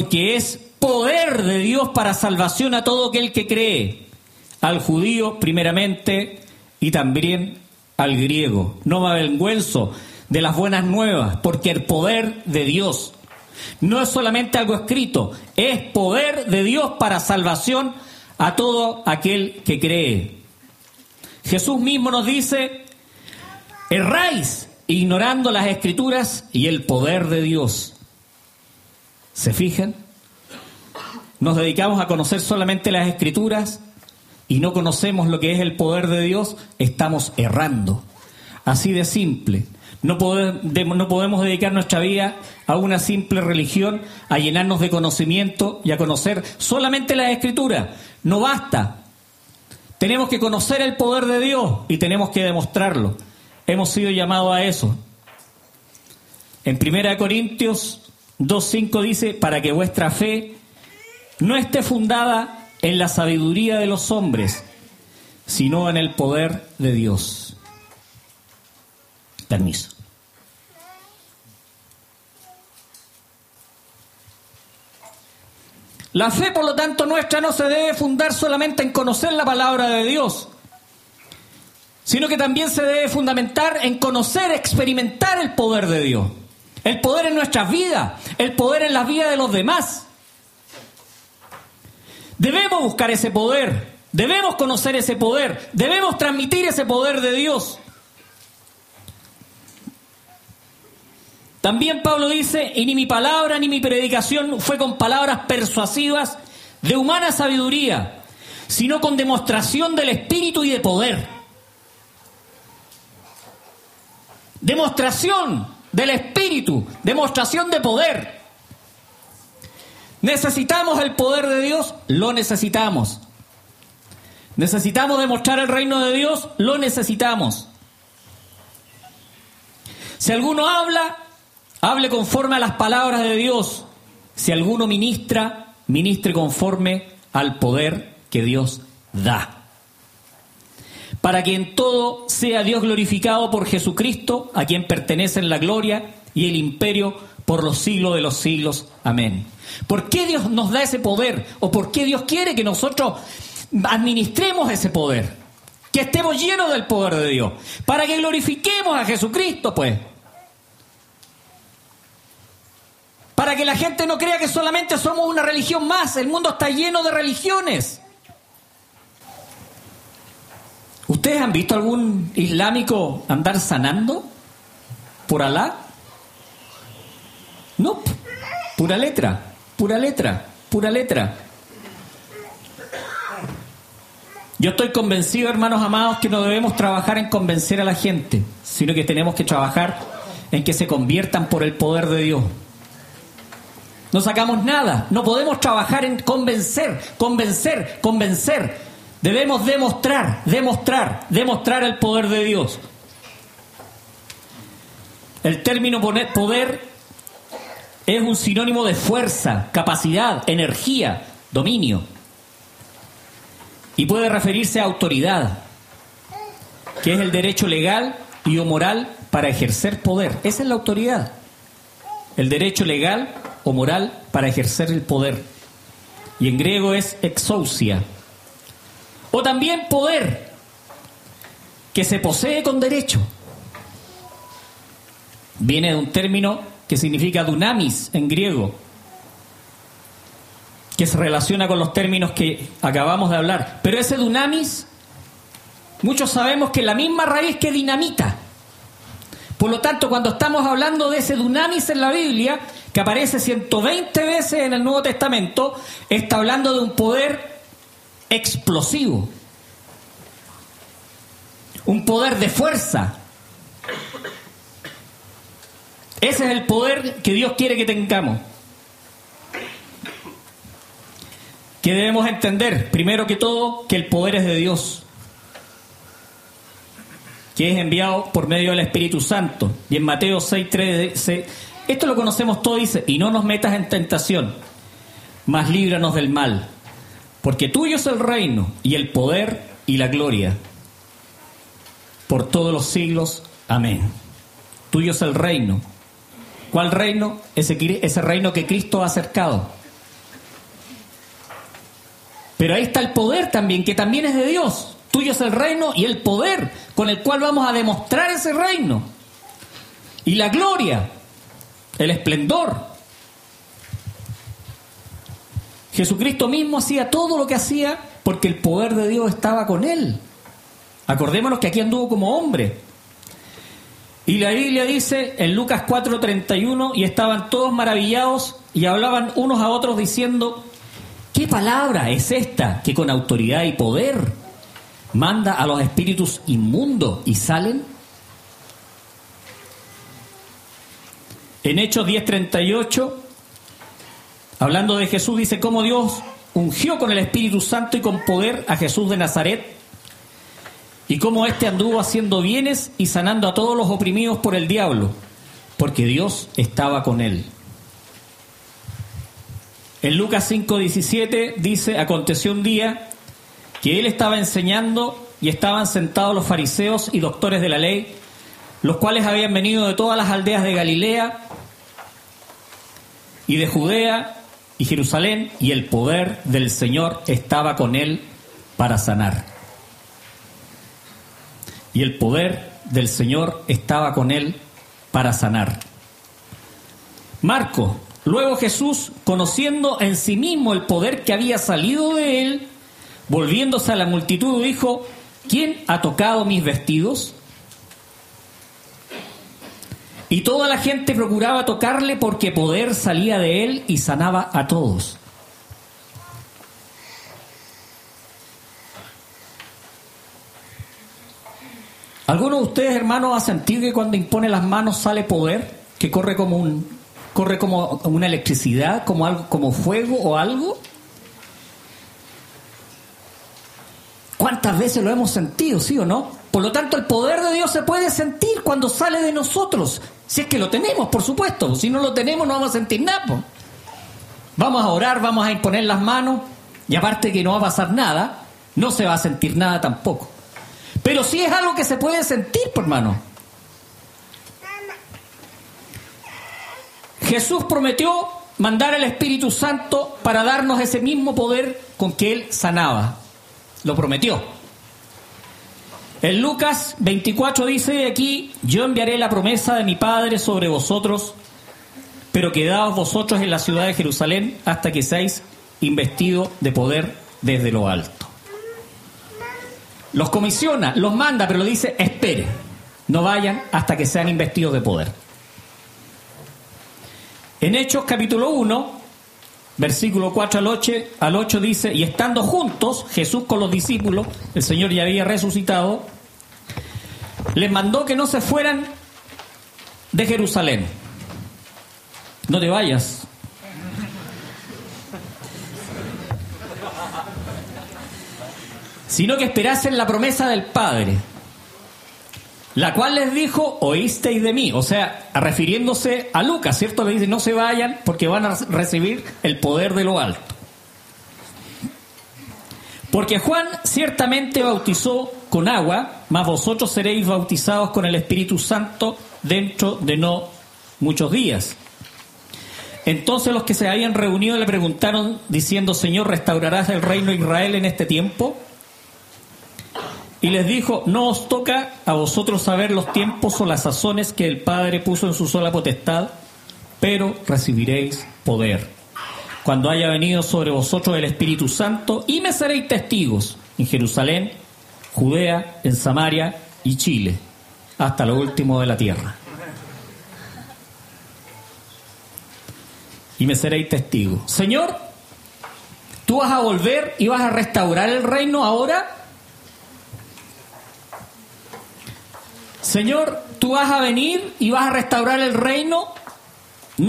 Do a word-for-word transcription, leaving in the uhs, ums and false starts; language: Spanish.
porque es poder de Dios para salvación a todo aquel que cree, al judío primeramente y también al griego. No me avergüenzo de las buenas nuevas, porque el poder de Dios no es solamente algo escrito, es poder de Dios para salvación a todo aquel que cree. Jesús mismo nos dice: erráis ignorando las Escrituras y el poder de Dios. ¿Se fijan? Nos dedicamos a conocer solamente las Escrituras y no conocemos lo que es el poder de Dios, estamos errando. Así de simple. No podemos, no podemos dedicar nuestra vida a una simple religión, a llenarnos de conocimiento y a conocer solamente las Escrituras. No basta. Tenemos que conocer el poder de Dios y tenemos que demostrarlo. Hemos sido llamados a eso. En primera de Corintios dos cinco dice: para que vuestra fe no esté fundada en la sabiduría de los hombres, sino en el poder de Dios. Permiso. La fe, por lo tanto, nuestra no se debe fundar solamente en conocer la palabra de Dios, sino que también se debe fundamentar en conocer, experimentar el poder de Dios. El poder en nuestras vidas, el poder en las vidas de los demás. Debemos buscar ese poder, debemos conocer ese poder, debemos transmitir ese poder de Dios. También Pablo dice: y ni mi palabra ni mi predicación fue con palabras persuasivas de humana sabiduría, sino con demostración del Espíritu y de poder. Demostración del Espíritu, demostración de poder. ¿Necesitamos el poder de Dios? Lo necesitamos. ¿Necesitamos demostrar el reino de Dios? Lo necesitamos. Si alguno habla, hable conforme a las palabras de Dios. Si alguno ministra, ministre conforme al poder que Dios da. Para que en todo sea Dios glorificado por Jesucristo, a quien pertenecen la gloria y el imperio por los siglos de los siglos. Amén. ¿Por qué Dios nos da ese poder? ¿O por qué Dios quiere que nosotros administremos ese poder? Que estemos llenos del poder de Dios. Para que glorifiquemos a Jesucristo, pues. Para que la gente no crea que solamente somos una religión más. El mundo está lleno de religiones. ¿Ustedes han visto algún islámico andar sanando por Alá? No, pura letra, pura letra, pura letra. Yo estoy convencido, hermanos amados, que no debemos trabajar en convencer a la gente, sino que tenemos que trabajar en que se conviertan por el poder de Dios. No sacamos nada, no podemos trabajar en convencer, convencer, convencer. Debemos demostrar, demostrar, demostrar el poder de Dios. El término poder es un sinónimo de fuerza, capacidad, energía, dominio. Y puede referirse a autoridad, que es el derecho legal y o moral para ejercer poder. Esa es la autoridad. El derecho legal o moral para ejercer el poder. Y en griego es exousia. O también poder, que se posee con derecho. Viene de un término que significa dunamis en griego, que se relaciona con los términos que acabamos de hablar. Pero ese dunamis, muchos sabemos que es la misma raíz que dinamita. Por lo tanto, cuando estamos hablando de ese dunamis en la Biblia, que aparece ciento veinte veces en el Nuevo Testamento, está hablando de un poder explosivo, un poder de fuerza. Ese es el poder que Dios quiere que tengamos. Que debemos entender, primero que todo, que el poder es de Dios, que es enviado por medio del Espíritu Santo. Y en Mateo seis tres dice, esto lo conocemos todos, dice: y no nos metas en tentación, mas líbranos del mal. Porque tuyo es el reino, y el poder, y la gloria, por todos los siglos. Amén. Tuyo es el reino. ¿Cuál reino? Ese, ese reino que Cristo ha acercado. Pero ahí está el poder también, que también es de Dios. Tuyo es el reino y el poder con el cual vamos a demostrar ese reino. Y la gloria, el esplendor. Jesucristo mismo hacía todo lo que hacía porque el poder de Dios estaba con él. Acordémonos que aquí anduvo como hombre. Y la Biblia dice en Lucas cuatro treinta y uno, y estaban todos maravillados y hablaban unos a otros diciendo: ¿qué palabra es esta que con autoridad y poder manda a los espíritus inmundos y salen? En Hechos diez treinta y ocho, hablando de Jesús, dice cómo Dios ungió con el Espíritu Santo y con poder a Jesús de Nazaret, y cómo éste anduvo haciendo bienes y sanando a todos los oprimidos por el diablo, porque Dios estaba con él. En Lucas cinco diecisiete dice: aconteció un día que él estaba enseñando y estaban sentados los fariseos y doctores de la ley, los cuales habían venido de todas las aldeas de Galilea y de Judea y Jerusalén, y el poder del Señor estaba con él para sanar. Y el poder del Señor estaba con él para sanar. Marco: luego Jesús, conociendo en sí mismo el poder que había salido de él, volviéndose a la multitud, dijo: ¿quién ha tocado mis vestidos? Y toda la gente procuraba tocarle, porque poder salía de él y sanaba a todos. ¿Alguno de ustedes, hermanos, ha sentido que cuando impone las manos sale poder? Que corre como un, corre como una electricidad, como algo, como fuego o algo. ¿Cuántas veces lo hemos sentido, sí o no? Por lo tanto, el poder de Dios se puede sentir cuando sale de nosotros. Si es que lo tenemos, por supuesto. Si no lo tenemos, no vamos a sentir nada, po. Vamos a orar, vamos a imponer las manos, y aparte que no va a pasar nada, no se va a sentir nada tampoco. Pero sí es algo que se puede sentir, por hermano. Jesús prometió mandar el Espíritu Santo para darnos ese mismo poder con que Él sanaba. Lo prometió. En Lucas veinticuatro dice aquí: yo enviaré la promesa de mi Padre sobre vosotros, pero quedaos vosotros en la ciudad de Jerusalén hasta que seáis investidos de poder desde lo alto. Los comisiona, los manda, pero dice: espere, no vayan hasta que sean investidos de poder. En Hechos capítulo uno, versículo cuatro al ocho, al ocho dice: y estando juntos Jesús con los discípulos, el Señor ya había resucitado, les mandó que no se fueran de Jerusalén. No te vayas. Sino que esperasen la promesa del Padre, la cual les dijo: oísteis de mí. O sea, refiriéndose a Lucas, ¿cierto? Le dice: no se vayan porque van a recibir el poder de lo alto. Porque Juan ciertamente bautizó con agua, mas vosotros seréis bautizados con el Espíritu Santo dentro de no muchos días. Entonces los que se habían reunido le preguntaron diciendo: Señor, ¿restaurarás el reino de Israel en este tiempo? Y les dijo: no os toca a vosotros saber los tiempos o las sazones que el Padre puso en su sola potestad, pero recibiréis poder cuando haya venido sobre vosotros el Espíritu Santo, y me seréis testigos en Jerusalén, Judea, en Samaria y Chile, hasta lo último de la tierra. Y me seréis testigos. Señor, ¿tú vas a volver y vas a restaurar el reino ahora? Señor, ¿tú vas a venir y vas a restaurar el reino?